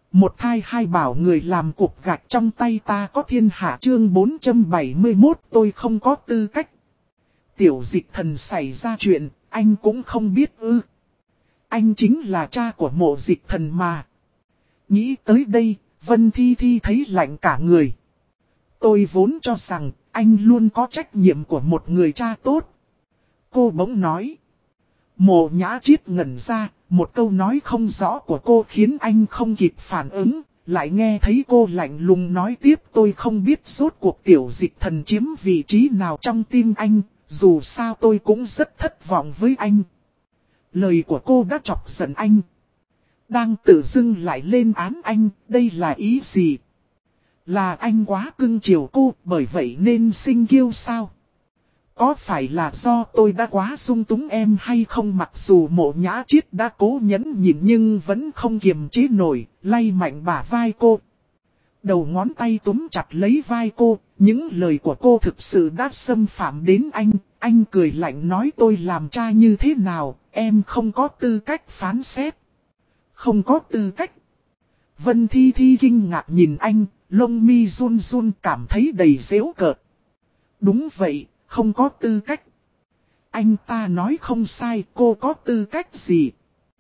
Một thai hai bảo người làm cục gạch trong tay ta có thiên hạ chương 471 tôi không có tư cách. Tiểu Dịch Thần xảy ra chuyện, anh cũng không biết ư. Anh chính là cha của Mộ Dịch Thần mà. Nghĩ tới đây, Vân Thi Thi thấy lạnh cả người. Tôi vốn cho rằng anh luôn có trách nhiệm của một người cha tốt. Cô bỗng nói. Mộ Nhã Triết ngẩn ra, một câu nói không rõ của cô khiến anh không kịp phản ứng. Lại nghe thấy cô lạnh lùng nói tiếp, tôi không biết rốt cuộc Tiểu Dịch Thần chiếm vị trí nào trong tim anh, dù sao tôi cũng rất thất vọng với anh. Lời của cô đã chọc giận anh. Đang tự dưng lại lên án anh, đây là ý gì? Là anh quá cưng chiều cô, bởi vậy nên sinh kiêu sao? Có phải là do tôi đã quá dung túng em hay không? Mặc dù Mộ Nhã Triết đã cố nhẫn nhịn nhưng vẫn không kiềm chế nổi, lay mạnh bả vai cô. Đầu ngón tay túm chặt lấy vai cô, những lời của cô thực sự đã xâm phạm đến anh cười lạnh nói tôi làm cha như thế nào, em không có tư cách phán xét. Không có tư cách. Vân Thi Thi kinh ngạc nhìn anh, lông mi run run cảm thấy đầy giễu cợt. Đúng vậy, không có tư cách. Anh ta nói không sai, cô có tư cách gì?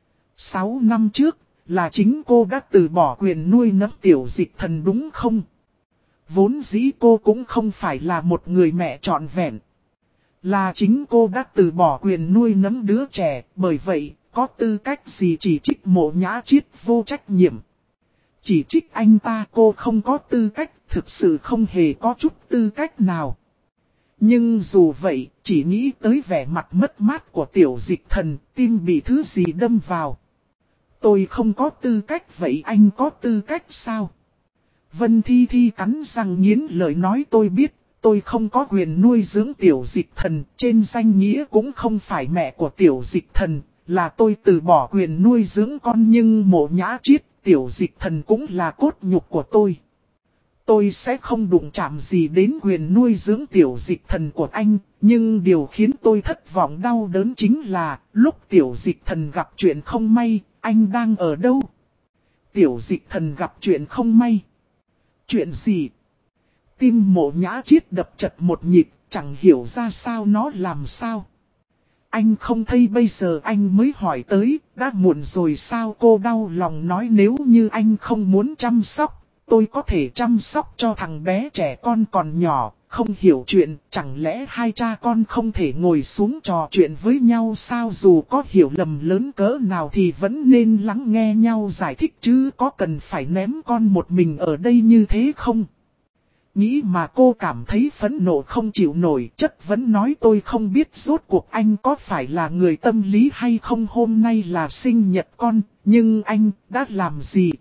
6 năm trước, là chính cô đã từ bỏ quyền nuôi nấng Tiểu Dịch Thần đúng không? Vốn dĩ cô cũng không phải là một người mẹ trọn vẹn. Là chính cô đã từ bỏ quyền nuôi nấng đứa trẻ, bởi vậy, có tư cách gì chỉ trích Mộ Nhã Triết vô trách nhiệm. Chỉ trích anh ta cô không có tư cách, thực sự không hề có chút tư cách nào. Nhưng dù vậy, chỉ nghĩ tới vẻ mặt mất mát của Tiểu Dịch Thần, tim bị thứ gì đâm vào. Tôi không có tư cách, vậy anh có tư cách sao? Vân Thi Thi cắn răng nghiến lợi nói tôi biết, tôi không có quyền nuôi dưỡng Tiểu Dịch Thần, trên danh nghĩa cũng không phải mẹ của Tiểu Dịch Thần, là tôi từ bỏ quyền nuôi dưỡng con nhưng Mộ Nhã Triết, Tiểu Dịch Thần cũng là cốt nhục của tôi. Tôi sẽ không đụng chạm gì đến quyền nuôi dưỡng Tiểu Dịch Thần của anh, nhưng điều khiến tôi thất vọng đau đớn chính là, lúc Tiểu Dịch Thần gặp chuyện không may, anh đang ở đâu? Tiểu Dịch Thần gặp chuyện không may. Chuyện gì? Tim Mộ Nhã Triết đập chật một nhịp, chẳng hiểu ra sao nó làm sao. Anh không thấy bây giờ anh mới hỏi tới, đã muộn rồi sao? Cô đau lòng nói nếu như anh không muốn chăm sóc, tôi có thể chăm sóc cho thằng bé trẻ con còn nhỏ, không hiểu chuyện, chẳng lẽ hai cha con không thể ngồi xuống trò chuyện với nhau sao? Dù có hiểu lầm lớn cỡ nào thì vẫn nên lắng nghe nhau giải thích chứ có cần phải ném con một mình ở đây như thế không? Nghĩ mà cô cảm thấy phẫn nộ không chịu nổi, chất vấn nói tôi không biết rốt cuộc anh có phải là người tâm lý hay không. Hôm nay là sinh nhật con, nhưng anh đã làm gì?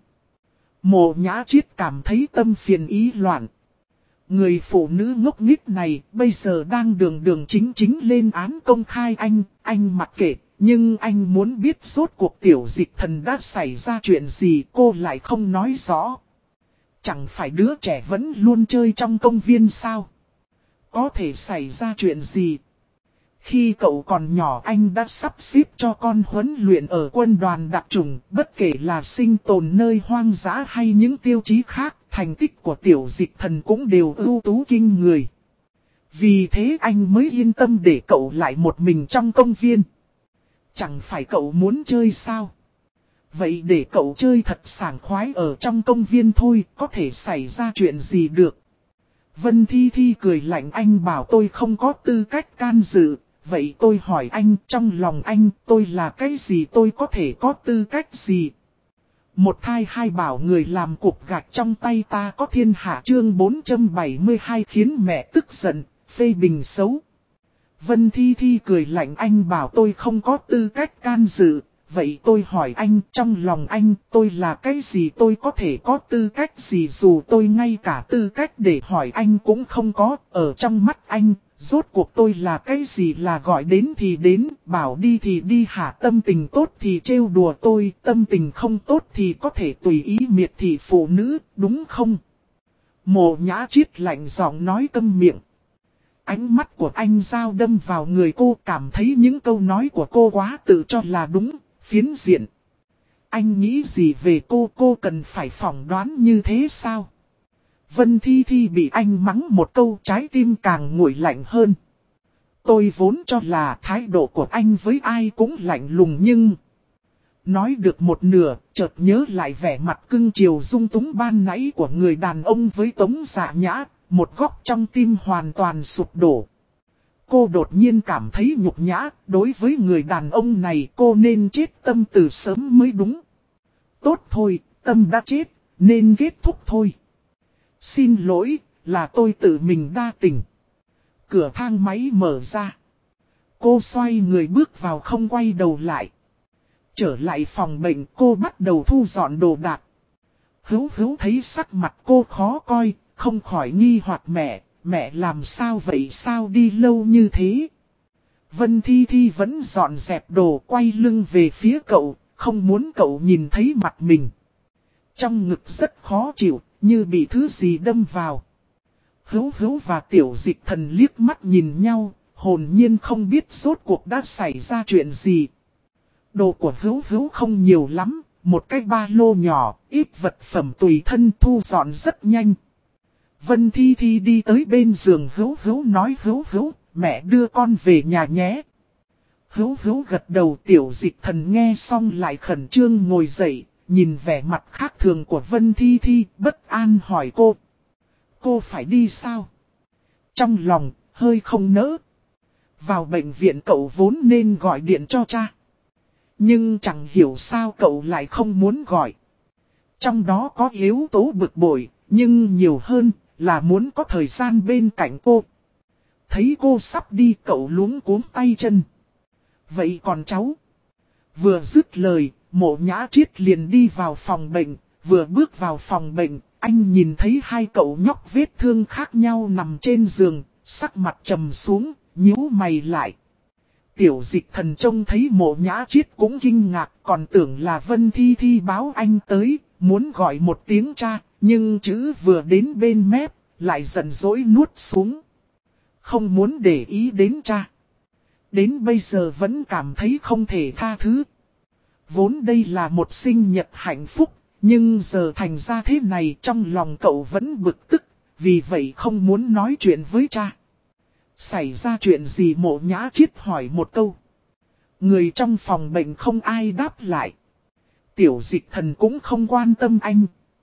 Mộ Nhã Triết cảm thấy tâm phiền ý loạn. Người phụ nữ ngốc nghếch này bây giờ đang đường chính lên án công khai anh mặc kệ. Nhưng anh muốn biết rốt cuộc Tiểu Dịch Thần đã xảy ra chuyện gì cô lại không nói rõ. Chẳng phải đứa trẻ vẫn luôn chơi trong công viên sao? Có thể xảy ra chuyện gì? Khi cậu còn nhỏ anh đã sắp xếp cho con huấn luyện ở quân đoàn đặc chủng, bất kể là sinh tồn nơi hoang dã hay những tiêu chí khác, thành tích của Tiểu Dịch Thần cũng đều ưu tú kinh người. Vì thế anh mới yên tâm để cậu lại một mình trong công viên. Chẳng phải cậu muốn chơi sao? Vậy để cậu chơi thật sảng khoái ở trong công viên thôi, có thể xảy ra chuyện gì được. Vân Thi Thi cười lạnh anh bảo tôi không có tư cách can dự. Vậy tôi hỏi anh, trong lòng anh, tôi là cái gì, tôi có thể có tư cách gì? Một thai hai bảo người làm cục gạch trong tay ta có thiên hạ chương 472 khiến mẹ tức giận, phê bình xấu. Vân Thi Thi cười lạnh anh bảo tôi không có tư cách can dự. Vậy tôi hỏi anh, trong lòng anh, tôi là cái gì, tôi có thể có tư cách gì? Dù tôi ngay cả tư cách để hỏi anh cũng không có, ở trong mắt anh, rốt cuộc tôi là cái gì, là gọi đến thì đến, bảo đi thì đi hả? Tâm tình tốt thì trêu đùa tôi, tâm tình không tốt thì có thể tùy ý miệt thị phụ nữ, đúng không? Mộ Nhã Triết lạnh giọng nói câm miệng. Ánh mắt của anh dao đâm vào người cô, cảm thấy những câu nói của cô quá tự cho là đúng, phiến diện. Anh nghĩ gì về cô cần phải phỏng đoán như thế sao? Vân Thi Thi bị anh mắng một câu, trái tim càng nguội lạnh hơn. Tôi vốn cho là thái độ của anh với ai cũng lạnh lùng nhưng... Nói được một nửa, chợt nhớ lại vẻ mặt cưng chiều dung túng ban nãy của người đàn ông với Tống Dạ Nhã, một góc trong tim hoàn toàn sụp đổ. Cô đột nhiên cảm thấy nhục nhã, đối với người đàn ông này cô nên chết tâm từ sớm mới đúng. Tốt thôi, tâm đã chết, nên kết thúc thôi. Xin lỗi, là tôi tự mình đa tình. Cửa thang máy mở ra. Cô xoay người bước vào không quay đầu lại. Trở lại phòng bệnh, cô bắt đầu thu dọn đồ đạc. Hữu thấy sắc mặt cô khó coi, không khỏi nghi hoặc mẹ làm sao vậy, sao đi lâu như thế? Vân Thi Thi vẫn dọn dẹp đồ, quay lưng về phía cậu, không muốn cậu nhìn thấy mặt mình. Trong ngực rất khó chịu, như bị thứ gì đâm vào. Hữu và Tiểu Dịch Thần liếc mắt nhìn nhau, hồn nhiên không biết rốt cuộc đã xảy ra chuyện gì. Đồ của Hữu không nhiều lắm, một cái ba lô nhỏ, ít vật phẩm tùy thân, thu dọn rất nhanh. Vân Thi Thi đi tới bên giường Hữu nói Hữu, mẹ đưa con về nhà nhé. Hữu gật đầu. Tiểu Dịch Thần nghe xong lại khẩn trương ngồi dậy, nhìn vẻ mặt khác thường của Vân Thi Thi, bất an hỏi cô. Cô phải đi sao? Trong lòng, hơi không nỡ. Vào bệnh viện cậu vốn nên gọi điện cho cha. Nhưng chẳng hiểu sao cậu lại không muốn gọi. Trong đó có yếu tố bực bội, nhưng nhiều hơn là muốn có thời gian bên cạnh cô. Thấy cô sắp đi cậu luống cuống tay chân. Vậy còn cháu? Vừa dứt lời, Mộ Nhã Triết liền đi vào phòng bệnh. Vừa bước vào phòng bệnh, anh nhìn thấy hai cậu nhóc vết thương khác nhau nằm trên giường, sắc mặt trầm xuống, nhíu mày lại. Tiểu Dịch Thần trông thấy Mộ Nhã Triết cũng kinh ngạc, còn tưởng là Vân Thi Thi báo anh tới, muốn gọi một tiếng cha, nhưng chữ vừa đến bên mép, lại giận dỗi nuốt xuống. Không muốn để ý đến cha. Đến bây giờ vẫn cảm thấy không thể tha thứ. Vốn đây là một sinh nhật hạnh phúc, nhưng giờ thành ra thế này, trong lòng cậu vẫn bực tức, vì vậy không muốn nói chuyện với cha. Xảy ra chuyện gì? Mộ Nhã Triết hỏi một câu. Người trong phòng bệnh không ai đáp lại. Tiểu Dịch Thần cũng không quan tâm anh.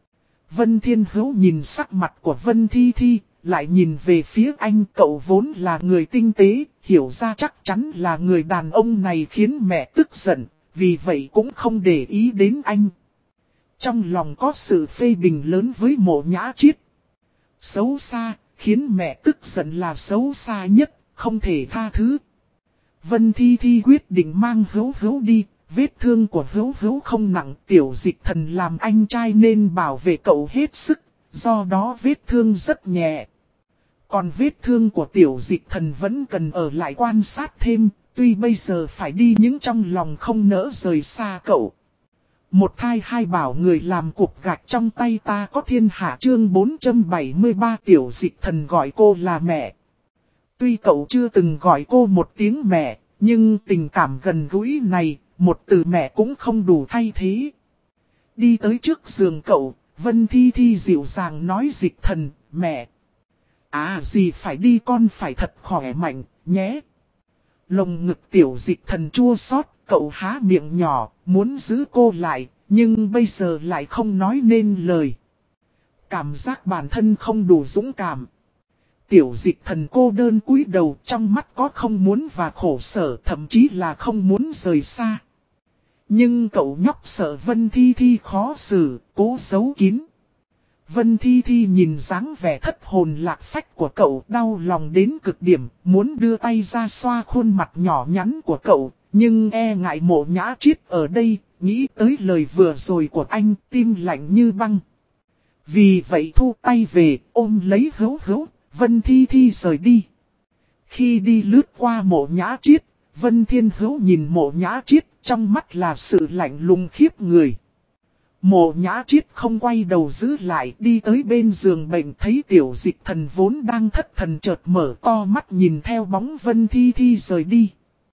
Vân Thiên Hữu nhìn sắc mặt của Vân Thi Thi, lại nhìn về phía anh. Cậu vốn là người tinh tế, hiểu ra chắc chắn là người đàn ông này khiến mẹ tức giận, vì vậy cũng không để ý đến anh. Trong lòng có sự phê bình lớn với Mộ Nhã Triết. Xấu xa, khiến mẹ tức giận là xấu xa nhất, không thể tha thứ. Vân Thi Thi quyết định mang Hữu đi, vết thương của Hữu không nặng, Tiểu Dịch Thần làm anh trai nên bảo vệ cậu hết sức, do đó vết thương rất nhẹ. Còn vết thương của Tiểu Dịch Thần vẫn cần ở lại quan sát thêm, tuy bây giờ phải đi nhưng trong lòng không nỡ rời xa cậu. Một thai hai bảo người làm cục gạch trong tay ta có thiên hạ, chương 473. Tiểu Dịch Thần gọi cô là mẹ. Tuy cậu chưa từng gọi cô một tiếng mẹ, nhưng tình cảm gần gũi này, một từ mẹ cũng không đủ thay thế. Đi tới trước giường cậu, Vân Thi Thi dịu dàng nói Dịch Thần, mẹ. À gì phải đi, con phải thật khỏe mạnh, nhé. Lồng ngực Tiểu Dịch Thần chua xót, cậu há miệng nhỏ, muốn giữ cô lại, nhưng bây giờ lại không nói nên lời. Cảm giác bản thân không đủ dũng cảm. Tiểu Dịch Thần cô đơn cúi đầu, trong mắt có không muốn và khổ sở, thậm chí là không muốn rời xa. Nhưng cậu nhóc sợ Vân Thi Thi khó xử, cố giấu kín. Vân Thi Thi nhìn dáng vẻ thất hồn lạc phách của cậu, đau lòng đến cực điểm, muốn đưa tay ra xoa khuôn mặt nhỏ nhắn của cậu, nhưng e ngại Mộ Nhã Triết ở đây, nghĩ tới lời vừa rồi của anh, tim lạnh như băng. Vì vậy thu tay về, ôm lấy Hữu, Vân Thi Thi rời đi. Khi đi lướt qua Mộ Nhã Triết, Vân Thiên Hữu nhìn Mộ Nhã Triết, trong mắt là sự lạnh lùng khiếp người. Mộ Nhã Triết không quay đầu giữ lại, đi tới bên giường bệnh, thấy Tiểu Dịch Thần vốn đang thất thần chợt mở to mắt nhìn theo bóng Vân Thi Thi rời đi.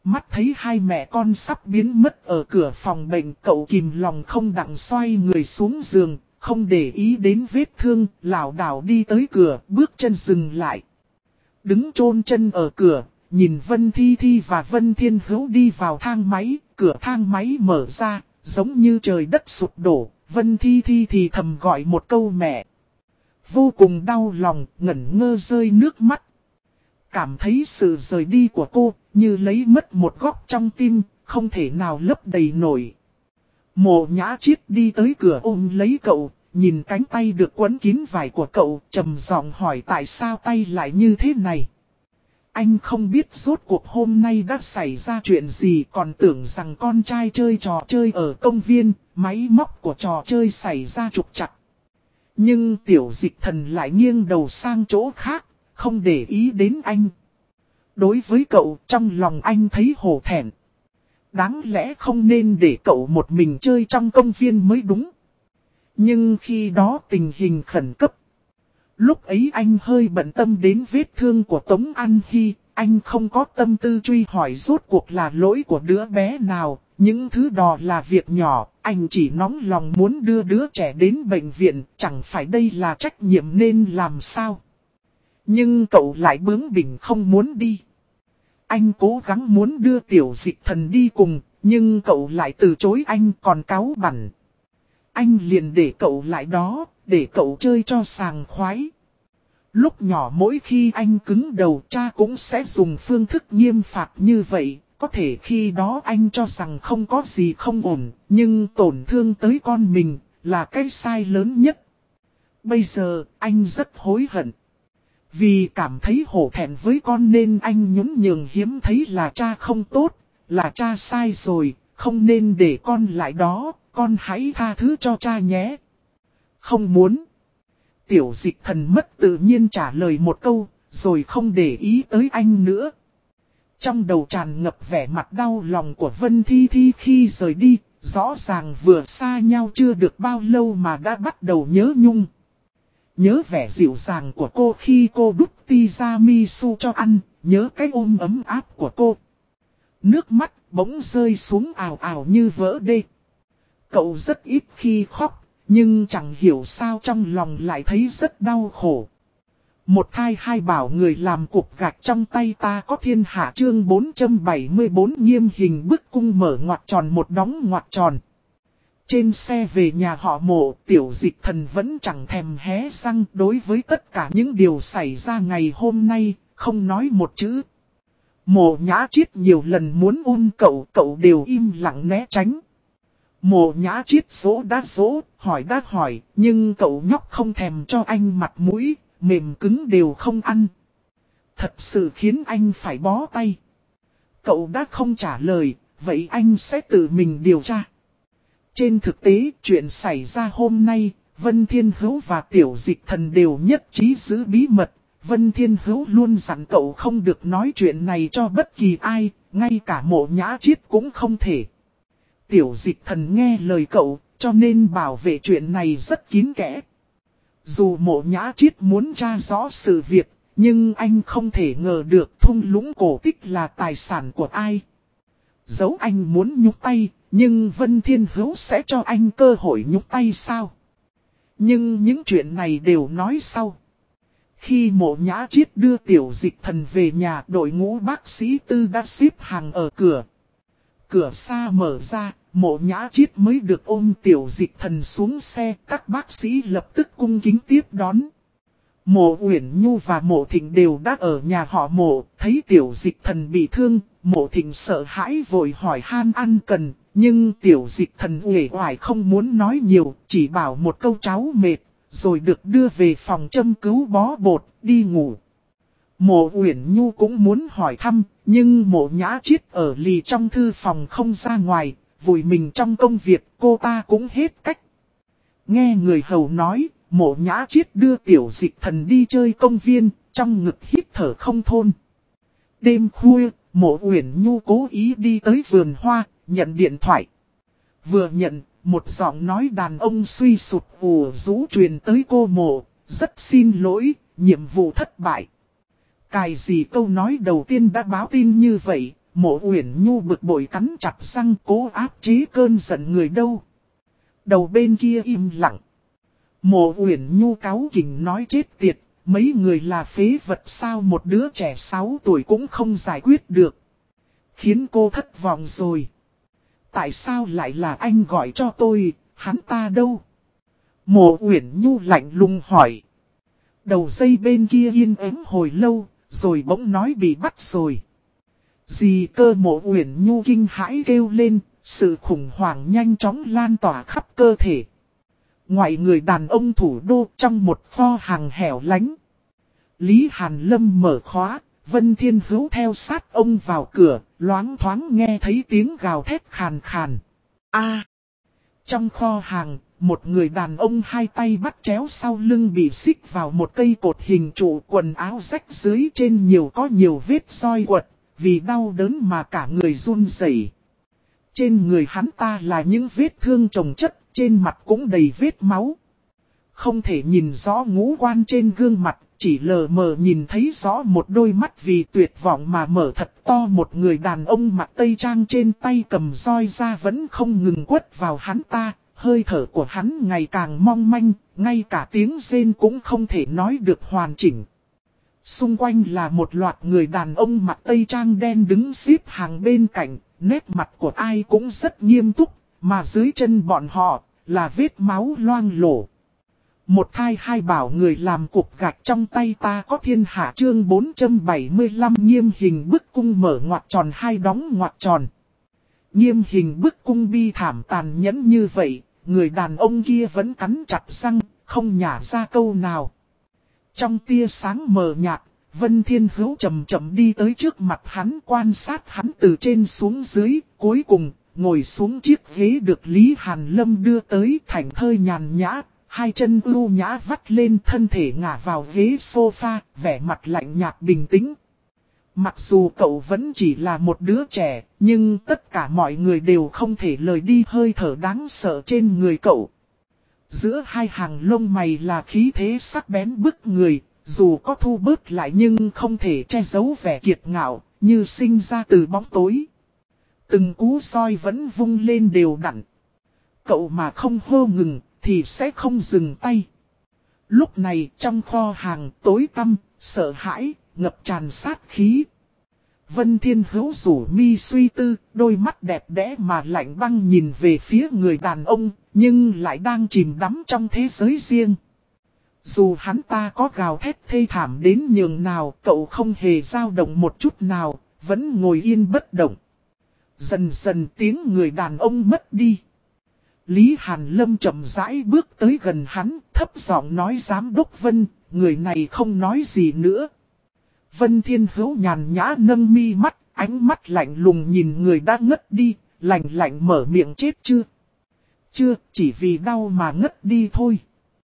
Mắt thấy hai mẹ con sắp biến mất ở cửa phòng bệnh, cậu kìm lòng không đặng xoay người xuống giường, không để ý đến vết thương, lảo đảo đi tới cửa, bước chân dừng lại. Đứng chôn chân ở cửa, nhìn Vân Thi Thi và Vân Thiên Hữu đi vào thang máy, cửa thang máy mở ra, giống như trời đất sụp đổ, Vân Thi Thi thì thầm gọi một câu mẹ. Vô cùng đau lòng, ngẩn ngơ rơi nước mắt. Cảm thấy sự rời đi của cô, như lấy mất một góc trong tim, không thể nào lấp đầy nổi. Mộ Nhã Chiết đi tới cửa ôm lấy cậu, nhìn cánh tay được quấn kín vải của cậu, trầm giọng hỏi tại sao tay lại như thế này. Anh không biết rốt cuộc hôm nay đã xảy ra chuyện gì, còn tưởng rằng con trai chơi trò chơi ở công viên, máy móc của trò chơi xảy ra trục trặc. Nhưng Tiểu Dịch Thần lại nghiêng đầu sang chỗ khác, không để ý đến anh. Đối với cậu, trong lòng anh thấy hổ thẹn. Đáng lẽ không nên để cậu một mình chơi trong công viên mới đúng. Nhưng khi đó tình hình khẩn cấp. Lúc ấy anh hơi bận tâm đến vết thương của Tống An Hy. Anh không có tâm tư truy hỏi rốt cuộc là lỗi của đứa bé nào. Những thứ đó là việc nhỏ. Anh chỉ nóng lòng muốn đưa đứa trẻ đến bệnh viện. Chẳng phải đây là trách nhiệm nên làm sao. Nhưng cậu lại bướng bỉnh không muốn đi. Anh cố gắng muốn đưa Tiểu Dịch Thần đi cùng, nhưng cậu lại từ chối anh còn cáu bẳn. Anh liền để cậu lại đó, để cậu chơi cho sàng khoái. Lúc nhỏ mỗi khi anh cứng đầu, cha cũng sẽ dùng phương thức nghiêm phạt như vậy. Có thể khi đó anh cho rằng không có gì không ổn, nhưng tổn thương tới con mình là cái sai lớn nhất. Bây giờ anh rất hối hận. Vì cảm thấy hổ thẹn với con nên anh nhún nhường hiếm thấy là cha không tốt, là cha sai rồi, không nên để con lại đó, con hãy tha thứ cho cha nhé. Không muốn. Tiểu Dịch Thần mất tự nhiên trả lời một câu, rồi không để ý tới anh nữa. Trong đầu tràn ngập vẻ mặt đau lòng của Vân Thi Thi khi rời đi, rõ ràng vừa xa nhau chưa được bao lâu mà đã bắt đầu nhớ nhung. Nhớ vẻ dịu dàng của cô khi cô đút tiramisu cho ăn, nhớ cái ôm ấm áp của cô. Nước mắt bỗng rơi xuống ào ào như vỡ đê. Cậu rất ít khi khóc, nhưng chẳng hiểu sao trong lòng lại thấy rất đau khổ. Một thai hai bảo người làm cục gạch trong tay ta có thiên hạ chương 474 nghiêm hình bức cung mở ngoặc tròn một đóng ngoặc tròn. Trên xe về nhà họ Mộ, Tiểu Dịch Thần vẫn chẳng thèm hé răng đối với tất cả những điều xảy ra ngày hôm nay, không nói một chữ. Mộ Nhã Chiết nhiều lần muốn ôm cậu, cậu đều im lặng né tránh. Mộ Nhã Chiết dỗ đã dỗ, hỏi đã hỏi, nhưng cậu nhóc không thèm cho anh mặt mũi, mềm cứng đều không ăn. Thật sự khiến anh phải bó tay. Cậu đã không trả lời, vậy anh sẽ tự mình điều tra. Trên thực tế, chuyện xảy ra hôm nay, Vân Thiên Hữu và Tiểu Dịch Thần đều nhất trí giữ bí mật. Vân Thiên Hữu luôn dặn cậu không được nói chuyện này cho bất kỳ ai, ngay cả Mộ Nhã Chiết cũng không thể. Tiểu Dịch Thần nghe lời cậu, cho nên bảo vệ chuyện này rất kín kẽ. Dù Mộ Nhã Chiết muốn tra rõ sự việc, nhưng anh không thể ngờ được thung lũng cổ tích là tài sản của ai. Dẫu anh muốn nhúc tay, nhưng Vân Thiên Hữu sẽ cho anh cơ hội nhúc tay sao? Nhưng những chuyện này đều nói sau. Khi Mộ Nhã Chiết đưa Tiểu Dịch Thần về nhà, đội ngũ bác sĩ tư đã xếp hàng ở cửa. Cửa xa mở ra, Mộ Nhã Chiết mới được ôm Tiểu Dịch Thần xuống xe, các bác sĩ lập tức cung kính tiếp đón. Mộ Uyển Nhu và Mộ Thịnh đều đã ở nhà họ Mộ, thấy Tiểu Dịch Thần bị thương, Mộ Thịnh sợ hãi vội hỏi han ăn cần, nhưng Tiểu Dịch Thần uể oải không muốn nói nhiều, chỉ bảo một câu cháu mệt, rồi được đưa về phòng châm cứu bó bột, đi ngủ. Mộ Uyển Nhu cũng muốn hỏi thăm, nhưng Mộ Nhã Chiết ở lì trong thư phòng không ra ngoài, vùi mình trong công việc, cô ta cũng hết cách. Nghe người hầu nói, Mộ Nhã Chiết đưa Tiểu Dịch Thần đi chơi công viên, trong ngực hít thở không thôn. Đêm khuya, Mộ Uyển Nhu cố ý đi tới vườn hoa, nhận điện thoại. Vừa nhận, một giọng nói đàn ông suy sụt ù rũ truyền tới cô Mộ, rất xin lỗi, nhiệm vụ thất bại. Cài gì câu nói đầu tiên đã báo tin như vậy, Mộ Uyển Nhu bực bội cắn chặt răng cố áp chế cơn giận người đâu. Đầu bên kia im lặng. Mộ Uyển Nhu cáu kỉnh nói chết tiệt, mấy người là phế vật sao một đứa trẻ 6 tuổi cũng không giải quyết được. Khiến cô thất vọng rồi. Tại sao lại là anh gọi cho tôi, hắn ta đâu? Mộ Uyển Nhu lạnh lùng hỏi. Đầu dây bên kia yên ắng hồi lâu, rồi bỗng nói bị bắt rồi. Gì cơ? Mộ Uyển Nhu kinh hãi kêu lên, sự khủng hoảng nhanh chóng lan tỏa khắp cơ thể. Ngoài người đàn ông thủ đô trong một kho hàng hẻo lánh. Lý Hàn Lâm mở khóa, Vân Thiên Hữu theo sát ông vào cửa, loáng thoáng nghe thấy tiếng gào thét khàn khàn. Trong kho hàng, một người đàn ông hai tay bắt chéo sau lưng bị xích vào một cây cột hình trụ, quần áo rách dưới trên có nhiều vết roi quật, vì đau đớn mà cả người run rẩy. Trên người hắn ta là những vết thương chồng chất, trên mặt cũng đầy vết máu. Không thể nhìn rõ ngũ quan trên gương mặt, chỉ lờ mờ nhìn thấy rõ một đôi mắt vì tuyệt vọng mà mở thật to. Một người đàn ông mặc tây trang trên tay cầm roi ra vẫn không ngừng quất vào hắn ta, hơi thở của hắn ngày càng mong manh, ngay cả tiếng rên cũng không thể nói được hoàn chỉnh. Xung quanh là một loạt người đàn ông mặc tây trang đen đứng xếp hàng bên cạnh, nét mặt của ai cũng rất nghiêm túc, mà dưới chân bọn họ là vết máu loang lổ. Một thai hai bảo người làm cục gạch trong tay ta có thiên hạ chương 475 nghiêm hình bức cung mở ngoặc tròn hai đóng ngoặc tròn. Nghiêm hình bức cung bi thảm tàn nhẫn như vậy, người đàn ông kia vẫn cắn chặt răng, không nhả ra câu nào. Trong tia sáng mờ nhạt, Vân Thiên Hữu chậm chậm đi tới trước mặt hắn, quan sát hắn từ trên xuống dưới, cuối cùng ngồi xuống chiếc ghế được Lý Hàn Lâm đưa tới, thảnh thơi nhàn nhã, hai chân ưu nhã vắt lên, thân thể ngả vào ghế sofa, vẻ mặt lạnh nhạt bình tĩnh. Mặc dù cậu vẫn chỉ là một đứa trẻ, nhưng tất cả mọi người đều không thể lời đi hơi thở đáng sợ trên người cậu. Giữa hai hàng lông mày là khí thế sắc bén bức người, dù có thu bớt lại nhưng không thể che giấu vẻ kiệt ngạo, như sinh ra từ bóng tối. Từng cú soi vẫn vung lên đều đặn. Cậu mà không hô ngừng, thì sẽ không dừng tay. Lúc này trong kho hàng tối tăm, sợ hãi, ngập tràn sát khí. Vân Thiên Hữu rủ mi suy tư, đôi mắt đẹp đẽ mà lạnh băng nhìn về phía người đàn ông, nhưng lại đang chìm đắm trong thế giới riêng. Dù hắn ta có gào thét thê thảm đến nhường nào, cậu không hề dao động một chút nào, vẫn ngồi yên bất động. Dần dần tiếng người đàn ông mất đi. Lý Hàn Lâm chậm rãi bước tới gần hắn, thấp giọng nói giám đốc Vân, người này không nói gì nữa. Vân Thiên Hữu nhàn nhã nâng mi mắt, ánh mắt lạnh lùng nhìn người đã ngất đi, lạnh lạnh mở miệng chết chưa? Chưa, chỉ vì đau mà ngất đi thôi.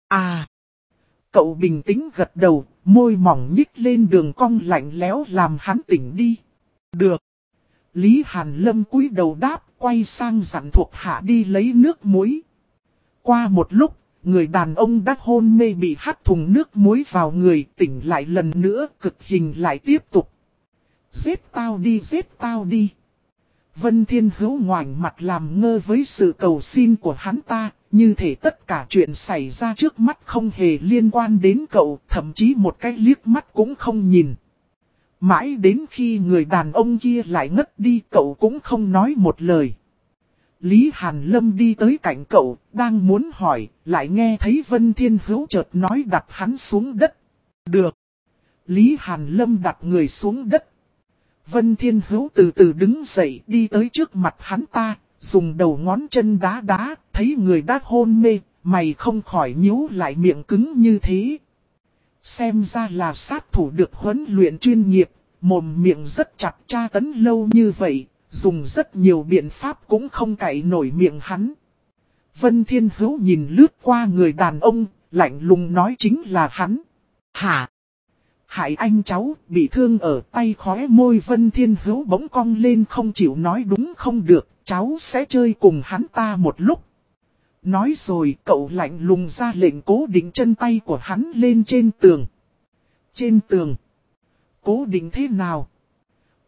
Cậu bình tĩnh gật đầu, môi mỏng nhích lên đường cong lạnh lẽo làm hắn tỉnh đi. Được. Lý Hàn Lâm cúi đầu đáp, quay sang dặn thuộc hạ đi lấy nước muối. Qua một lúc, người đàn ông đã hôn mê bị hắt thùng nước muối vào người, tỉnh lại lần nữa, cực hình lại tiếp tục. Giết tao đi, giết tao đi. Vân Thiên Hữu ngoảnh mặt làm ngơ với sự cầu xin của hắn ta, như thể tất cả chuyện xảy ra trước mắt không hề liên quan đến cậu, thậm chí một cái liếc mắt cũng không nhìn. Mãi đến khi người đàn ông kia lại ngất đi, cậu cũng không nói một lời. Lý Hàn Lâm đi tới cạnh cậu, đang muốn hỏi, lại nghe thấy Vân Thiên Hữu chợt nói đặt hắn xuống đất. Được. Lý Hàn Lâm đặt người xuống đất. Vân Thiên Hữu từ từ đứng dậy đi tới trước mặt hắn ta, dùng đầu ngón chân đá đá, thấy người đã hôn mê, mày không khỏi nhíu lại, miệng cứng như thế. Xem ra là sát thủ được huấn luyện chuyên nghiệp, mồm miệng rất chặt, tra tấn lâu như vậy, dùng rất nhiều biện pháp cũng không cạy nổi miệng hắn. Vân Thiên Hữu nhìn lướt qua người đàn ông, lạnh lùng nói chính là hắn. Hả? Hại anh cháu, bị thương ở tay, khóe môi Vân Thiên Hữu bỗng cong lên, không chịu nói đúng không được, cháu sẽ chơi cùng hắn ta một lúc. Nói rồi cậu lạnh lùng ra lệnh cố định chân tay của hắn lên trên tường. Trên tường? Cố định thế nào?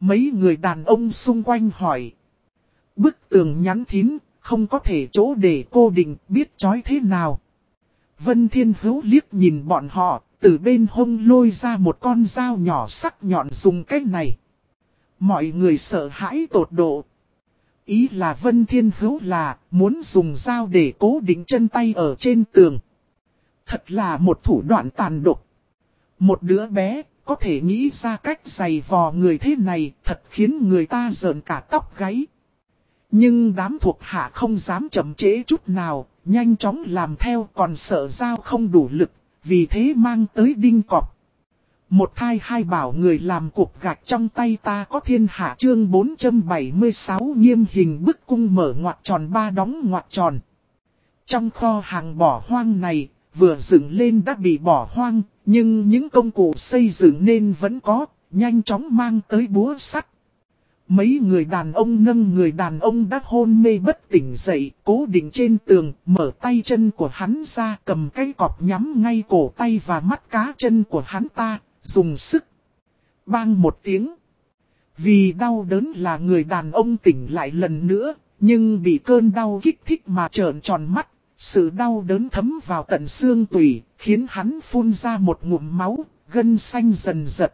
Mấy người đàn ông xung quanh hỏi. Bức tường nhắn thín, không có thể chỗ để cô định biết trói thế nào. Vân Thiên Hữu liếc nhìn bọn họ, từ bên hông lôi ra một con dao nhỏ sắc nhọn dùng cách này. Mọi người sợ hãi tột độ. Ý là Vân Thiên Hữu là muốn dùng dao để cố định chân tay ở trên tường. Thật là một thủ đoạn tàn độc. Một đứa bé có thể nghĩ ra cách giày vò người thế này thật khiến người ta rợn cả tóc gáy. Nhưng đám thuộc hạ không dám chậm trễ chút nào, nhanh chóng làm theo còn sợ dao không đủ lực, vì thế mang tới đinh cọp. Một thai hai bảo người làm cục gạch trong tay ta có thiên hạ chương 476 nghiêm hình bức cung mở ngoặc tròn ba đóng ngoặc tròn. Trong kho hàng bỏ hoang này, vừa dựng lên đã bị bỏ hoang, nhưng những công cụ xây dựng nên vẫn có, nhanh chóng mang tới búa sắt. Mấy người đàn ông nâng người đàn ông đã hôn mê bất tỉnh dậy, cố định trên tường, mở tay chân của hắn ra, cầm cái cọp nhắm ngay cổ tay và mắt cá chân của hắn ta, dùng sức. Bang một tiếng. Vì đau đớn là người đàn ông tỉnh lại lần nữa, nhưng bị cơn đau kích thích mà trợn tròn mắt. Sự đau đớn thấm vào tận xương tủy, khiến hắn phun ra một ngụm máu, gân xanh dần dật.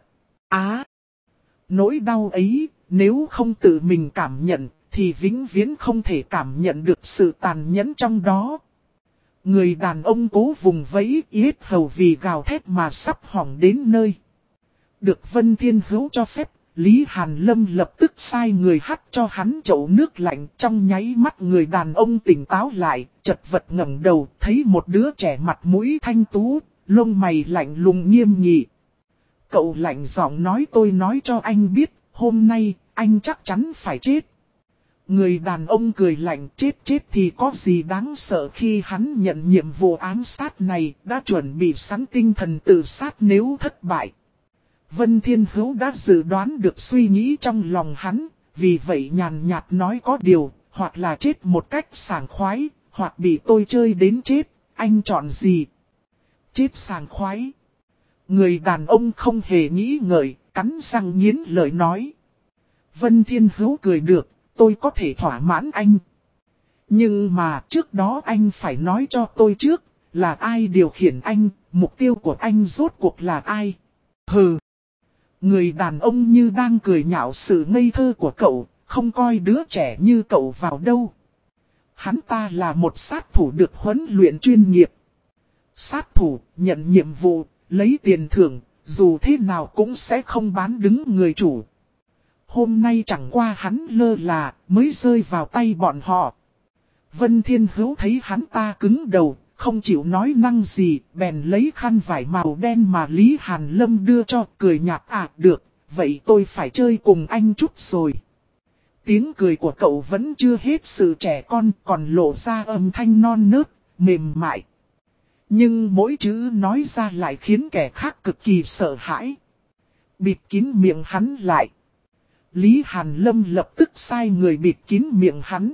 Nỗi đau ấy, nếu không tự mình cảm nhận, thì vĩnh viễn không thể cảm nhận được sự tàn nhẫn trong đó. Người đàn ông cố vùng vẫy yết hầu vì gào thét mà sắp hỏng đến nơi. Được Vân Thiên Hữu cho phép, Lý Hàn Lâm lập tức sai người hắt cho hắn chậu nước lạnh. Trong nháy mắt người đàn ông tỉnh táo lại, chật vật ngẩng đầu, thấy một đứa trẻ mặt mũi thanh tú, lông mày lạnh lùng nghiêm nghị. Cậu lạnh giọng nói tôi nói cho anh biết, hôm nay anh chắc chắn phải chết. Người đàn ông cười lạnh chết thì có gì đáng sợ khi hắn nhận nhiệm vụ ám sát này đã chuẩn bị sẵn tinh thần tự sát nếu thất bại. Vân Thiên Hữu đã dự đoán được suy nghĩ trong lòng hắn, vì vậy nhàn nhạt nói có điều, hoặc là chết một cách sảng khoái, hoặc bị tôi chơi đến chết, anh chọn gì? Chết sảng khoái. Người đàn ông không hề nghĩ ngợi, cắn răng nghiến lời nói. Vân Thiên Hữu cười được, tôi có thể thỏa mãn anh. Nhưng mà trước đó anh phải nói cho tôi trước, là ai điều khiển anh, mục tiêu của anh rốt cuộc là ai? Hừ. Người đàn ông như đang cười nhạo sự ngây thơ của cậu, không coi đứa trẻ như cậu vào đâu. Hắn ta là một sát thủ được huấn luyện chuyên nghiệp. Sát thủ, nhận nhiệm vụ, lấy tiền thưởng, dù thế nào cũng sẽ không bán đứng người chủ. Hôm nay chẳng qua hắn lơ là, mới rơi vào tay bọn họ. Vân Thiên Hữu thấy hắn ta cứng đầu, không chịu nói năng gì, bèn lấy khăn vải màu đen mà Lý Hàn Lâm đưa cho, cười nhạt được, vậy tôi phải chơi cùng anh chút rồi. Tiếng cười của cậu vẫn chưa hết sự trẻ con, còn lộ ra âm thanh non nớt, mềm mại. Nhưng mỗi chữ nói ra lại khiến kẻ khác cực kỳ sợ hãi. Bịt kín miệng hắn lại. Lý Hàn Lâm lập tức sai người bịt kín miệng hắn.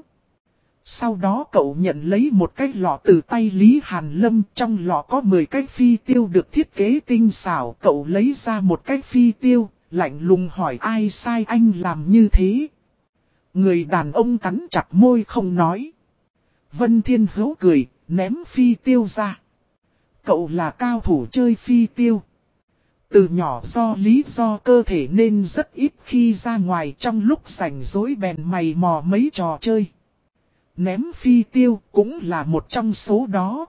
Sau đó cậu nhận lấy một cái lọ từ tay Lý Hàn Lâm. Trong lọ có 10 cái phi tiêu được thiết kế tinh xảo. Cậu lấy ra một cái phi tiêu, lạnh lùng hỏi ai sai anh làm như thế. Người đàn ông cắn chặt môi không nói. Vân Thiên Hữu cười, ném phi tiêu ra. Cậu là cao thủ chơi phi tiêu. Từ nhỏ do lý do cơ thể nên rất ít khi ra ngoài, trong lúc rảnh rỗi bèn mày mò mấy trò chơi. Ném phi tiêu cũng là một trong số đó.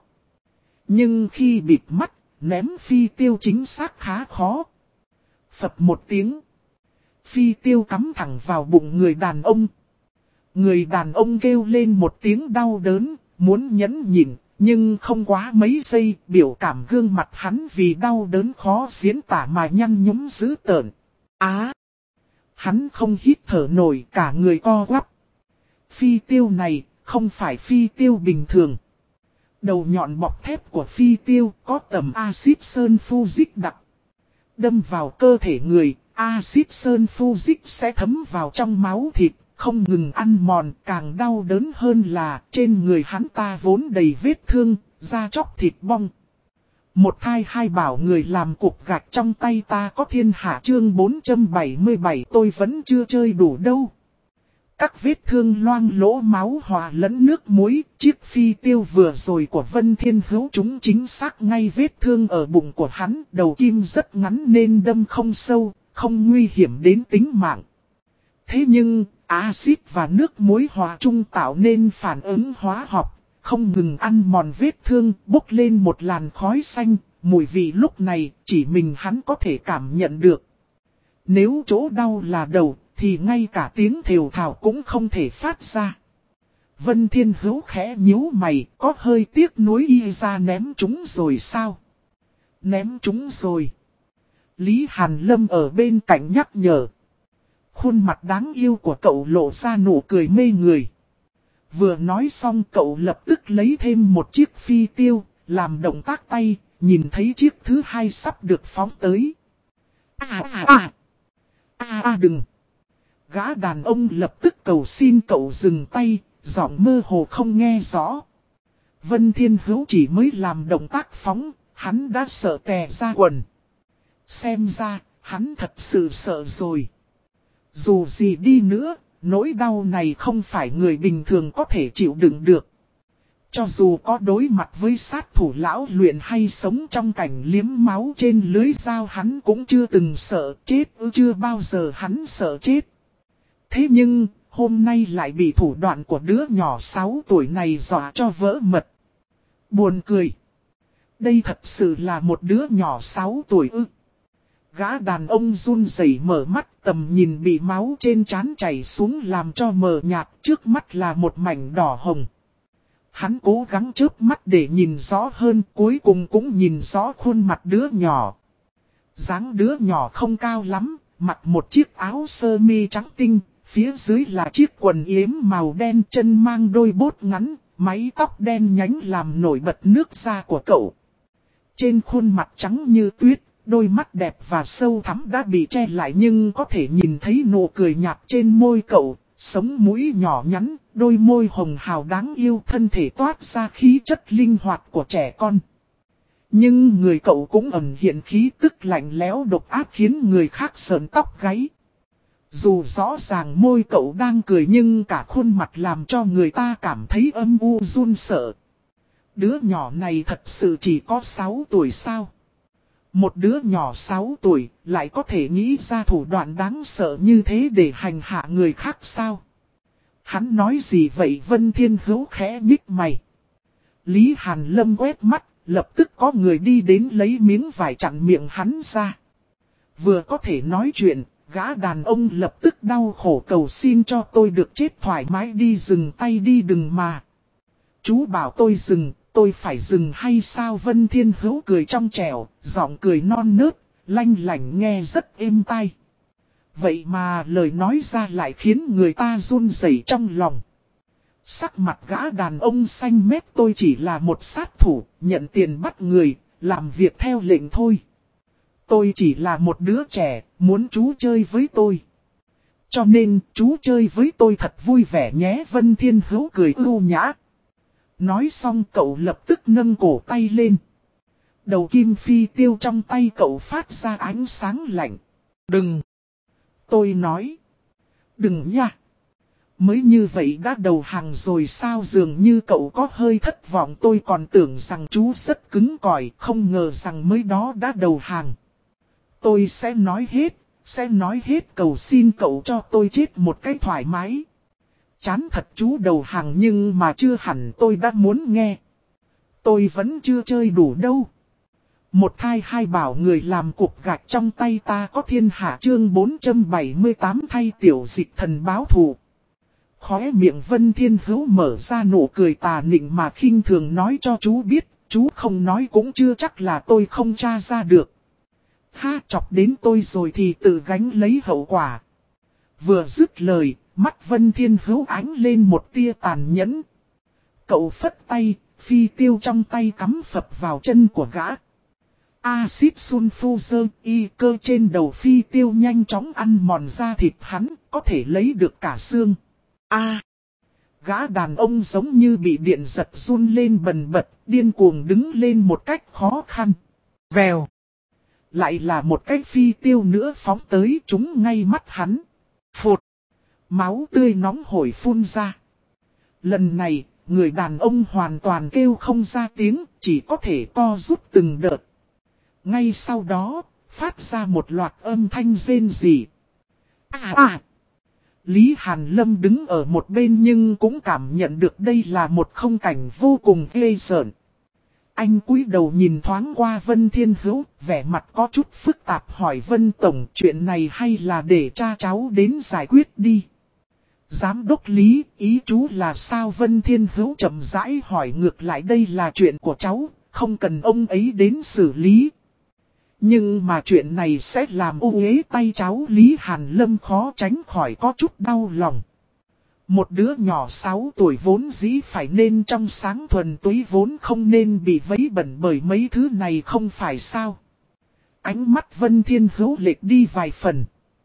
Nhưng khi bịt mắt, ném phi tiêu chính xác khá khó. Phập một tiếng. Phi tiêu cắm thẳng vào bụng người đàn ông. Người đàn ông kêu lên một tiếng đau đớn, muốn nhẫn nhịn. Nhưng không quá mấy giây, biểu cảm gương mặt hắn vì đau đớn khó diễn tả mà nhăn nhúm dữ tợn. Hắn không hít thở nổi, cả người co quắp. Phi tiêu này không phải phi tiêu bình thường. Đầu nhọn bọc thép của phi tiêu có tầm axit sơn fujic đặc. Đâm vào cơ thể người, axit sơn fujic sẽ thấm vào trong máu thịt. Không ngừng ăn mòn, càng đau đớn hơn là trên người hắn ta vốn đầy vết thương, da chóc thịt bong. Một thai hai bảo người làm cục gạch trong tay ta có thiên hạ chương 477 tôi vẫn chưa chơi đủ đâu. Các vết thương loang lỗ máu hòa lẫn nước muối, chiếc phi tiêu vừa rồi của Vân Thiên Hữu chúng chính xác ngay vết thương ở bụng của hắn, đầu kim rất ngắn nên đâm không sâu, không nguy hiểm đến tính mạng. Thế nhưng, axit và nước muối hòa chung tạo nên phản ứng hóa học, không ngừng ăn mòn vết thương, bốc lên một làn khói xanh, mùi vị lúc này chỉ mình hắn có thể cảm nhận được. Nếu chỗ đau là đầu, thì ngay cả tiếng thều thào cũng không thể phát ra. Vân Thiên Hữu khẽ nhíu mày, có hơi tiếc nuối y ra ném chúng rồi sao? Ném chúng rồi. Lý Hàn Lâm ở bên cạnh nhắc nhở. Khuôn mặt đáng yêu của cậu lộ ra nụ cười mê người. Vừa nói xong cậu lập tức lấy thêm một chiếc phi tiêu, làm động tác tay, nhìn thấy chiếc thứ hai sắp được phóng tới. Đừng! Gã đàn ông lập tức cầu xin cậu dừng tay, giọng mơ hồ không nghe rõ. Vân Thiên Hữu chỉ mới làm động tác phóng, hắn đã sợ tè ra quần. Xem ra, hắn thật sự sợ rồi. Dù gì đi nữa, nỗi đau này không phải người bình thường có thể chịu đựng được. Cho dù có đối mặt với sát thủ lão luyện hay sống trong cảnh liếm máu trên lưới dao hắn cũng chưa từng sợ chết chưa bao giờ hắn sợ chết. Thế nhưng, hôm nay lại bị thủ đoạn của đứa nhỏ 6 tuổi này dọa cho vỡ mật. Buồn cười. Đây thật sự là một đứa nhỏ 6 tuổi ư. Gã đàn ông run rẩy mở mắt, tầm nhìn bị máu trên trán chảy xuống làm cho mờ nhạt, trước mắt là một mảnh đỏ hồng. Hắn cố gắng chớp mắt để nhìn rõ hơn, cuối cùng cũng nhìn rõ khuôn mặt đứa nhỏ. Dáng đứa nhỏ không cao lắm, mặc một chiếc áo sơ mi trắng tinh, phía dưới là chiếc quần yếm màu đen, chân mang đôi bốt ngắn, mái tóc đen nhánh làm nổi bật nước da của cậu. Trên khuôn mặt trắng như tuyết, đôi mắt đẹp và sâu thẳm đã bị che lại nhưng có thể nhìn thấy nụ cười nhạt trên môi cậu, sống mũi nhỏ nhắn, đôi môi hồng hào đáng yêu, thân thể toát ra khí chất linh hoạt của trẻ con. Nhưng người cậu cũng ẩn hiện khí tức lạnh lẽo độc ác khiến người khác sởn tóc gáy. Dù rõ ràng môi cậu đang cười nhưng cả khuôn mặt làm cho người ta cảm thấy âm u run sợ. Đứa nhỏ này thật sự chỉ có 6 tuổi sao? Một đứa nhỏ 6 tuổi lại có thể nghĩ ra thủ đoạn đáng sợ như thế để hành hạ người khác sao? Hắn nói gì vậy? Vân Thiên Hữu khẽ nhích mày. Lý Hàn Lâm quét mắt, lập tức có người đi đến lấy miếng vải chặn miệng hắn ra. Vừa có thể nói chuyện, gã đàn ông lập tức đau khổ cầu xin cho tôi được chết thoải mái đi, dừng tay đi đừng mà. Chú bảo tôi dừng, tôi phải dừng hay sao? Vân Thiên Hữu cười trong trẻo, giọng cười non nớt, lanh lảnh nghe rất êm tai. Vậy mà lời nói ra lại khiến người ta run rẩy trong lòng. Sắc mặt gã đàn ông xanh mét, tôi chỉ là một sát thủ, nhận tiền bắt người, làm việc theo lệnh thôi. Tôi chỉ là một đứa trẻ, muốn chú chơi với tôi. Cho nên chú chơi với tôi thật vui vẻ nhé. Vân Thiên Hữu cười ưu nhã. Nói xong cậu lập tức nâng cổ tay lên. Đầu kim phi tiêu trong tay cậu phát ra ánh sáng lạnh. Đừng! Tôi nói. Đừng nha! Mới như vậy đã đầu hàng rồi sao? Dường như cậu có hơi thất vọng, tôi còn tưởng rằng chú rất cứng cỏi, không ngờ rằng mới đó đã đầu hàng. Tôi sẽ nói hết, cầu xin cậu cho tôi chết một cách thoải mái. Chán thật chú đầu hàng nhưng mà chưa hẳn tôi đã muốn nghe. Tôi vẫn chưa chơi đủ đâu. Một thai hai bảo người làm cục gạch trong tay ta có thiên hạ chương 478 thay tiểu dịch thần báo thù. Khóe miệng Vân Thiên Hữu mở ra nụ cười tà nịnh mà khinh thường nói cho chú biết, chú không nói cũng chưa chắc là tôi không tra ra được. Ha, chọc đến tôi rồi thì tự gánh lấy hậu quả. Vừa dứt lời, mắt Vân Thiên Hữu ánh lên một tia tàn nhẫn. Cậu phất tay, phi tiêu trong tay cắm phập vào chân của gã. Axit sulfur y cơ trên đầu phi tiêu nhanh chóng ăn mòn da thịt hắn, có thể lấy được cả xương. Gã đàn ông giống như bị điện giật run lên bần bật, điên cuồng đứng lên một cách khó khăn. Vèo. Lại là một cái phi tiêu nữa phóng tới chúng ngay mắt hắn. Phụt. Máu tươi nóng hổi phun ra. Lần này, người đàn ông hoàn toàn kêu không ra tiếng, chỉ có thể co rút từng đợt. Ngay sau đó, phát ra một loạt âm thanh rên rỉ. Lý Hàn Lâm đứng ở một bên nhưng cũng cảm nhận được đây là một khung cảnh vô cùng ghê rợn. Anh cúi đầu nhìn thoáng qua Vân Thiên Hữu, vẻ mặt có chút phức tạp hỏi Vân Tổng chuyện này hay là để cha cháu đến giải quyết đi. Giám đốc Lý, ý chú là sao? Vân Thiên Hữu chậm rãi hỏi ngược lại, đây là chuyện của cháu, không cần ông ấy đến xử lý. Nhưng mà chuyện này sẽ làm ô uế tay cháu. Lý Hàn Lâm khó tránh khỏi có chút đau lòng. Một đứa nhỏ 6 tuổi vốn dĩ phải nên trong sáng thuần túy, vốn không nên bị vấy bẩn bởi mấy thứ này không phải sao. Ánh mắt Vân Thiên Hữu lệch đi vài phần.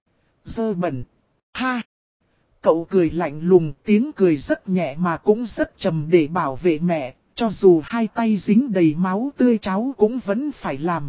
Dơ bẩn. Ha! Cậu cười lạnh lùng, tiếng cười rất nhẹ mà cũng rất trầm để bảo vệ mẹ. Cho dù hai tay dính đầy máu tươi cháu cũng vẫn phải làm.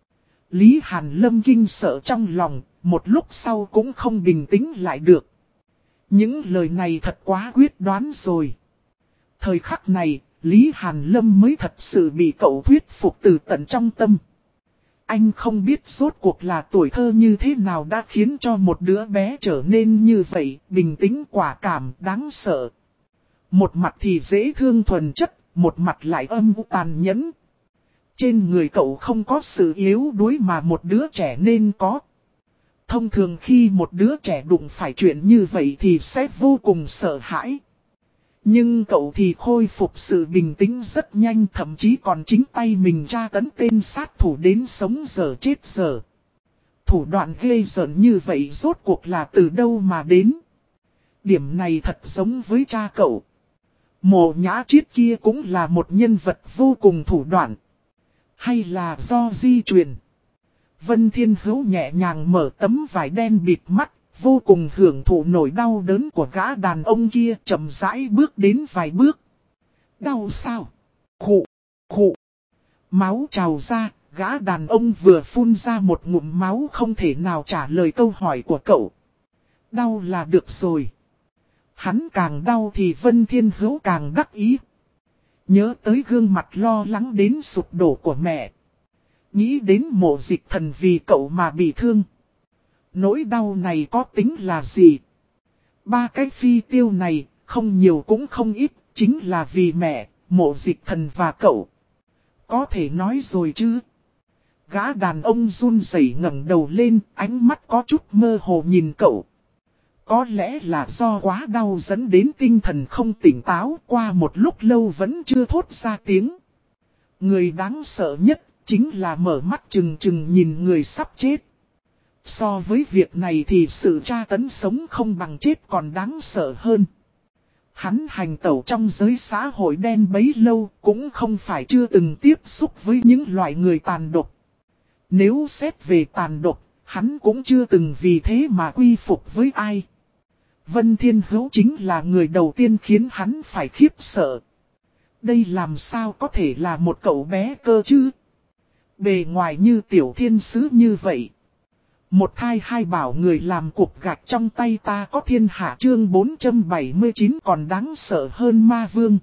Lý Hàn Lâm kinh sợ trong lòng, một lúc sau cũng không bình tĩnh lại được. Những lời này thật quá quyết đoán rồi. Thời khắc này, Lý Hàn Lâm mới thật sự bị cậu thuyết phục từ tận trong tâm. Anh không biết rốt cuộc là tuổi thơ như thế nào đã khiến cho một đứa bé trở nên như vậy, bình tĩnh quả cảm, đáng sợ. Một mặt thì dễ thương thuần chất, một mặt lại âm u tàn nhẫn. Trên người cậu không có sự yếu đuối mà một đứa trẻ nên có. Thông thường khi một đứa trẻ đụng phải chuyện như vậy thì sẽ vô cùng sợ hãi. Nhưng cậu thì khôi phục sự bình tĩnh rất nhanh, thậm chí còn chính tay mình tra tấn tên sát thủ đến sống dở chết dở. Thủ đoạn ghê rợn như vậy rốt cuộc là từ đâu mà đến? Điểm này thật giống với cha cậu. Mộ Nhã Triết kia cũng là một nhân vật vô cùng thủ đoạn. Hay là do di truyền? Vân Thiên Hữu nhẹ nhàng mở tấm vải đen bịt mắt, vô cùng hưởng thụ nỗi đau đớn của gã đàn ông kia, chậm rãi bước đến vài bước. Đau sao? Khụ, khụ. Máu trào ra, gã đàn ông vừa phun ra một ngụm máu không thể nào trả lời câu hỏi của cậu. Đau là được rồi. Hắn càng đau thì Vân Thiên Hữu càng đắc ý. Nhớ tới gương mặt lo lắng đến sụp đổ của mẹ. Nghĩ đến Mộ Dịch Thần vì cậu mà bị thương. Nỗi đau này có tính là gì? 3 cái phi tiêu này, không nhiều cũng không ít, chính là vì mẹ, Mộ Dịch Thần và cậu. Có thể nói rồi chứ? Gã đàn ông run rẩy ngẩng đầu lên, ánh mắt có chút mơ hồ nhìn cậu. Có lẽ là do quá đau dẫn đến tinh thần không tỉnh táo, qua một lúc lâu vẫn chưa thốt ra tiếng. Người đáng sợ nhất chính là mở mắt trừng trừng nhìn người sắp chết. So với việc này thì sự tra tấn sống không bằng chết còn đáng sợ hơn. Hắn hành tẩu trong giới xã hội đen bấy lâu cũng không phải chưa từng tiếp xúc với những loại người tàn độc. Nếu xét về tàn độc, hắn cũng chưa từng vì thế mà quy phục với ai. Vân Thiên Hữu chính là người đầu tiên khiến hắn phải khiếp sợ. Đây làm sao có thể là một cậu bé cơ chứ? Bề ngoài như tiểu thiên sứ như vậy. Một thai hai bảo người làm cục gạch trong tay ta có thiên hạ, chương 479 còn đáng sợ hơn ma vương.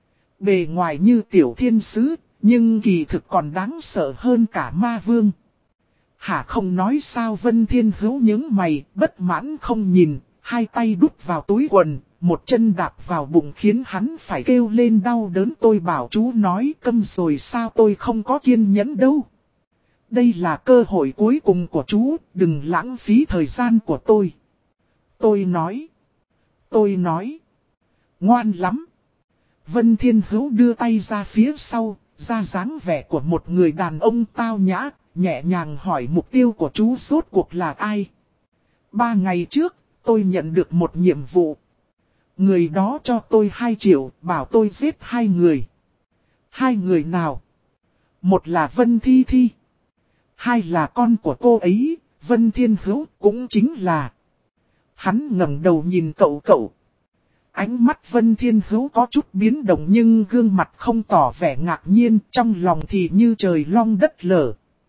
Bề ngoài như tiểu thiên sứ, nhưng kỳ thực còn đáng sợ hơn cả ma vương. Hả không nói sao? Vân Thiên Hữu những mày, bất mãn không nhìn, hai tay đút vào túi quần, một chân đạp vào bụng khiến hắn phải kêu lên đau đớn. Tôi bảo chú nói câm rồi sao? Tôi không có kiên nhẫn đâu. Đây là cơ hội cuối cùng của chú, đừng lãng phí thời gian của tôi. Tôi nói. Ngoan lắm. Vân Thiên Hữu đưa tay ra phía sau, ra dáng vẻ của một người đàn ông tao nhã, nhẹ nhàng hỏi mục tiêu của chú rốt cuộc là ai. 3 ngày trước, tôi nhận được một nhiệm vụ. Người đó cho tôi 2 triệu, bảo tôi giết 2 người. 2 người nào? Một là Vân Thi Thi. 2 là con của cô ấy, Vân Thiên Hữu, cũng chính là. Hắn ngẩng đầu nhìn cậu. Ánh mắt Vân Thiên Hữu có chút biến động nhưng gương mặt không tỏ vẻ ngạc nhiên, trong lòng thì như trời long đất lở.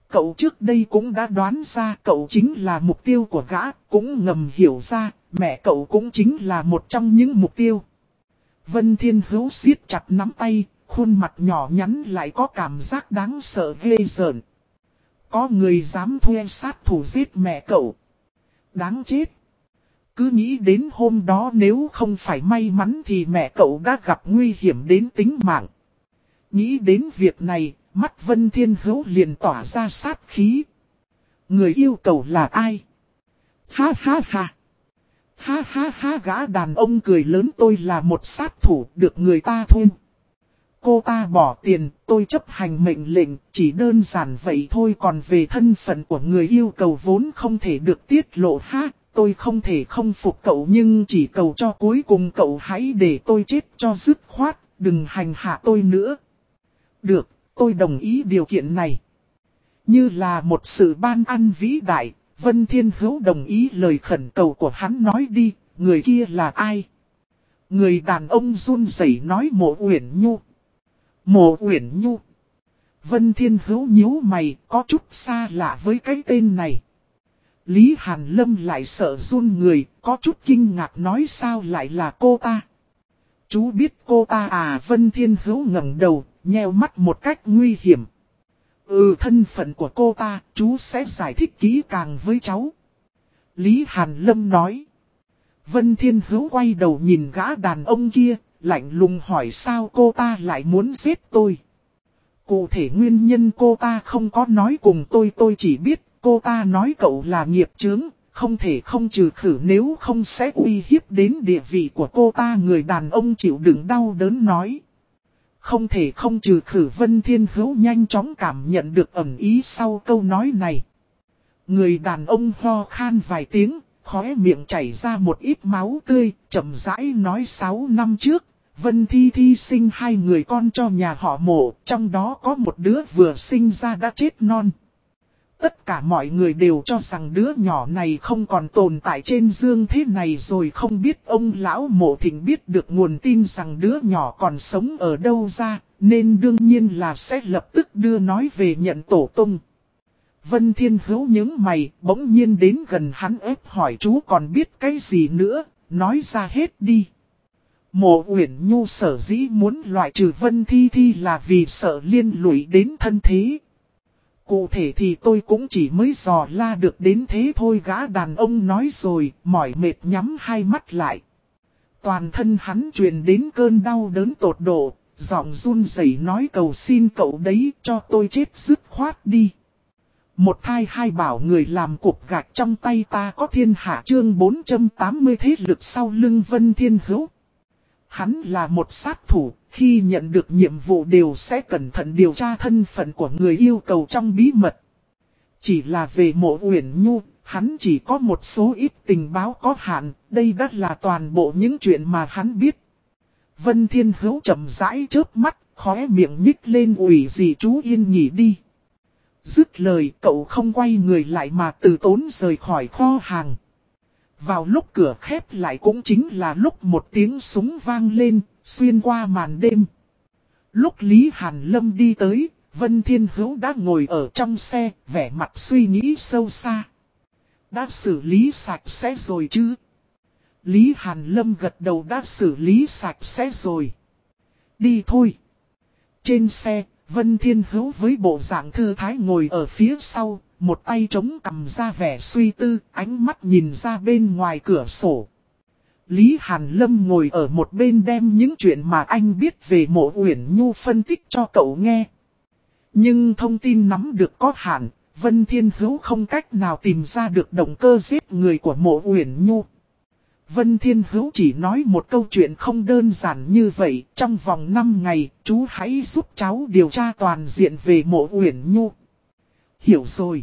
Cậu trước đây cũng đã đoán ra cậu chính là mục tiêu của gã, cũng ngầm hiểu ra, mẹ cậu cũng chính là một trong những mục tiêu. Vân Thiên Hữu siết chặt nắm tay, khuôn mặt nhỏ nhắn lại có cảm giác đáng sợ ghê rợn. Có người dám thuê sát thủ giết mẹ cậu. Đáng chết. Cứ nghĩ đến hôm đó nếu không phải may mắn thì mẹ cậu đã gặp nguy hiểm đến tính mạng. Nghĩ đến việc này, mắt Vân Thiên Hữu liền tỏa ra sát khí. Người yêu cầu là ai? Ha ha ha. Ha ha ha, gã đàn ông cười lớn, tôi là một sát thủ được người ta thuê. Cô ta bỏ tiền, tôi chấp hành mệnh lệnh, chỉ đơn giản vậy thôi, còn về thân phận của người yêu cầu vốn không thể được tiết lộ ha. Tôi không thể không phục cậu, nhưng chỉ cầu cho cuối cùng cậu hãy để tôi chết cho dứt khoát, đừng hành hạ tôi nữa. Được, tôi đồng ý điều kiện này. Như là một sự ban ân vĩ đại, Vân Thiên Hữu đồng ý lời khẩn cầu của hắn. Nói đi, người kia là ai? Người đàn ông run rẩy nói Mộ Uyển Nhu. Mộ Uyển Nhu. Vân Thiên Hữu nhíu mày, có chút xa lạ với cái tên này. Lý Hàn Lâm lại sợ run người, có chút kinh ngạc nói sao lại là cô ta. Chú biết cô ta à? Vân Thiên Hữu ngẩng đầu, nheo mắt một cách nguy hiểm. Thân phận của cô ta, chú sẽ giải thích kỹ càng với cháu. Lý Hàn Lâm nói. Vân Thiên Hữu quay đầu nhìn gã đàn ông kia, lạnh lùng hỏi sao cô ta lại muốn giết tôi. Cụ thể nguyên nhân cô ta không có nói cùng tôi chỉ biết cô ta nói cậu là nghiệp chướng, không thể không trừ khử nếu không sẽ uy hiếp đến địa vị của cô ta. Người đàn ông chịu đựng đau đớn nói. Không thể không trừ khử. Vân Thiên Hữu nhanh chóng cảm nhận được ẩn ý sau câu nói này. Người đàn ông ho khan vài tiếng, khóe miệng chảy ra một ít máu tươi, chậm rãi nói 6 năm trước, Vân Thi Thi sinh 2 người con cho nhà họ Mộ, trong đó có một đứa vừa sinh ra đã chết non. Tất cả mọi người đều cho rằng đứa nhỏ này không còn tồn tại trên dương thế này rồi, không biết ông lão Mộ Thịnh biết được nguồn tin rằng đứa nhỏ còn sống ở đâu ra, nên đương nhiên là sẽ lập tức đưa nói về nhận tổ tông. Vân Thiên Hữu nhướng mày, bỗng nhiên đến gần hắn ép hỏi chú còn biết cái gì nữa, nói ra hết đi. Mộ Uyển Nhu sở dĩ muốn loại trừ Vân Thi Thi là vì sợ liên lụy đến thân thế. Cụ thể thì tôi cũng chỉ mới dò la được đến thế thôi, gã đàn ông nói rồi, mỏi mệt nhắm hai mắt lại. Toàn thân hắn truyền đến cơn đau đớn tột độ, giọng run rẩy nói cầu xin cậu đấy, cho tôi chết dứt khoát đi. Một thai hai bảo người làm cục gạch trong tay ta có thiên hạ. Chương 480 thế lực sau lưng Vân Thiên Hữu. Hắn là một sát thủ, khi nhận được nhiệm vụ đều sẽ cẩn thận điều tra thân phận của người yêu cầu trong bí mật. Chỉ là về Mộ Uyển Nhu, hắn chỉ có một số ít tình báo có hạn, đây đã là toàn bộ những chuyện mà hắn biết. Vân Thiên Hữu chậm rãi chớp mắt, khóe miệng nhích lên ủy gì chú yên nghỉ đi. Dứt lời cậu không quay người lại mà từ tốn rời khỏi kho hàng. Vào lúc cửa khép lại cũng chính là lúc một tiếng súng vang lên, xuyên qua màn đêm. Lúc Lý Hàn Lâm đi tới, Vân Thiên Hữu đã ngồi ở trong xe, vẻ mặt suy nghĩ sâu xa. Đã xử lý sạch sẽ rồi chứ? Lý Hàn Lâm gật đầu, đã xử lý sạch sẽ rồi. Đi thôi. Trên xe, Vân Thiên Hữu với bộ dạng thư thái ngồi ở phía sau, một tay chống cằm ra vẻ suy tư, ánh mắt nhìn ra bên ngoài cửa sổ. Lý Hàn Lâm ngồi ở một bên đem những chuyện mà anh biết về Mộ Uyển Nhu phân tích cho cậu nghe. Nhưng thông tin nắm được có hạn, Vân Thiên Hữu không cách nào tìm ra được động cơ giết người của Mộ Uyển Nhu. Vân Thiên Hữu chỉ nói một câu chuyện không đơn giản như vậy, trong vòng 5 ngày, chú hãy giúp cháu điều tra toàn diện về Mộ Uyển Nhu. Hiểu rồi.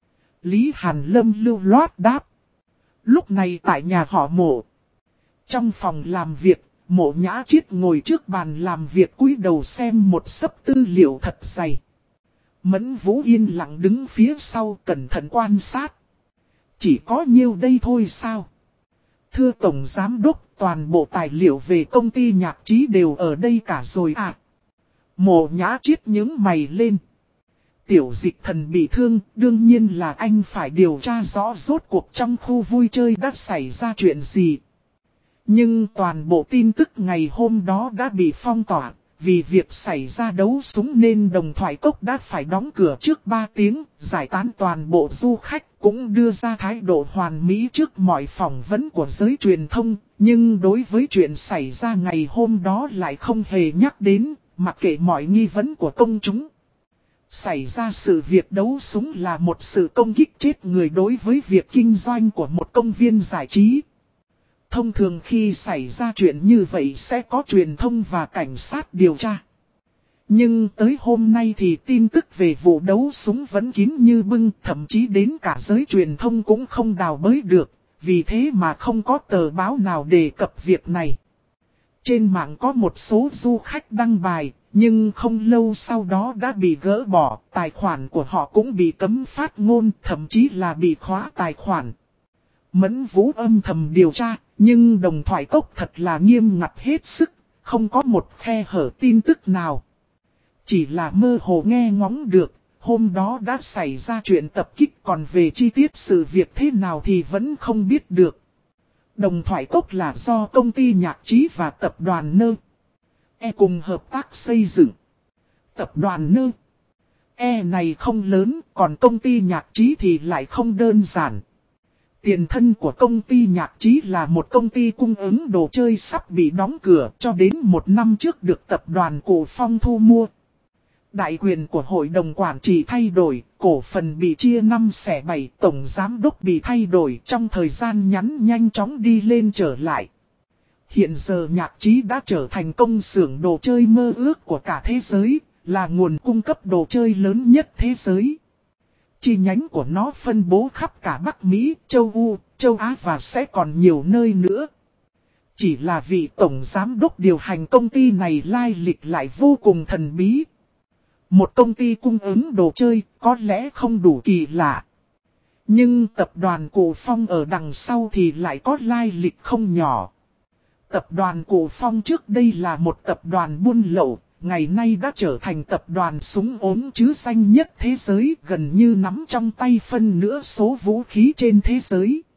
Lý Hàn Lâm lưu loát đáp. Lúc này tại nhà họ Mộ. Trong phòng làm việc, Mộ Nhã Chiết ngồi trước bàn làm việc cúi đầu xem một xấp tư liệu thật dày. Mẫn Vũ yên lặng đứng phía sau cẩn thận quan sát. Chỉ có nhiêu đây thôi sao? Thưa Tổng Giám Đốc, toàn bộ tài liệu về công ty nhạc trí đều ở đây cả rồi à? Mộ Nhã Chiết nhướng mày lên. Tiểu Dịch Thần bị thương, đương nhiên là anh phải điều tra rõ rốt cuộc trong khu vui chơi đã xảy ra chuyện gì. Nhưng toàn bộ tin tức ngày hôm đó đã bị phong tỏa, vì việc xảy ra đấu súng nên Đồng Thoại Cốc đã phải đóng cửa trước 3 tiếng, giải tán toàn bộ du khách, cũng đưa ra thái độ hoàn mỹ trước mọi phỏng vấn của giới truyền thông, nhưng đối với chuyện xảy ra ngày hôm đó lại không hề nhắc đến, mặc kệ mọi nghi vấn của công chúng. Xảy ra sự việc đấu súng là một sự công kích chết người đối với việc kinh doanh của một công viên giải trí. Thông thường khi xảy ra chuyện như vậy sẽ có truyền thông và cảnh sát điều tra. Nhưng tới hôm nay thì tin tức về vụ đấu súng vẫn kín như bưng, thậm chí đến cả giới truyền thông cũng không đào bới được, vì thế mà không có tờ báo nào đề cập việc này. Trên mạng có một số du khách đăng bài, nhưng không lâu sau đó đã bị gỡ bỏ, tài khoản của họ cũng bị cấm phát ngôn, thậm chí là bị khóa tài khoản. Mẫn Vũ âm thầm điều tra, nhưng Đồng Thoại Cốc thật là nghiêm ngặt hết sức, không có một khe hở tin tức nào. Chỉ là mơ hồ nghe ngóng được, hôm đó đã xảy ra chuyện tập kích, còn về chi tiết sự việc thế nào thì vẫn không biết được. Đồng Thoại Cốc là do công ty nhạc trí và tập đoàn Nơ cùng hợp tác xây dựng. Tập đoàn Nơ này không lớn, còn công ty nhạc trí thì lại không đơn giản. Tiền thân của công ty nhạc trí là một công ty cung ứng đồ chơi sắp bị đóng cửa, cho đến 1 năm trước được tập đoàn Cổ Phong thu mua. Đại quyền của hội đồng quản trị thay đổi, cổ phần bị chia 5/7, tổng giám đốc bị thay đổi, trong thời gian ngắn nhanh chóng đi lên trở lại. Hiện giờ nhạc trí đã trở thành công xưởng đồ chơi mơ ước của cả thế giới, là nguồn cung cấp đồ chơi lớn nhất thế giới. Chi nhánh của nó phân bố khắp cả Bắc Mỹ, châu Âu, châu Á và sẽ còn nhiều nơi nữa. Chỉ là vị tổng giám đốc điều hành công ty này lai lịch lại vô cùng thần bí. Một công ty cung ứng đồ chơi có lẽ không đủ kỳ lạ. Nhưng tập đoàn Cổ Phong ở đằng sau thì lại có lai lịch không nhỏ. Tập đoàn Cổ Phong trước đây là một tập đoàn buôn lậu, ngày nay đã trở thành tập đoàn súng ốm chứ danh nhất thế giới, gần như nắm trong tay phân nửa số vũ khí trên thế giới.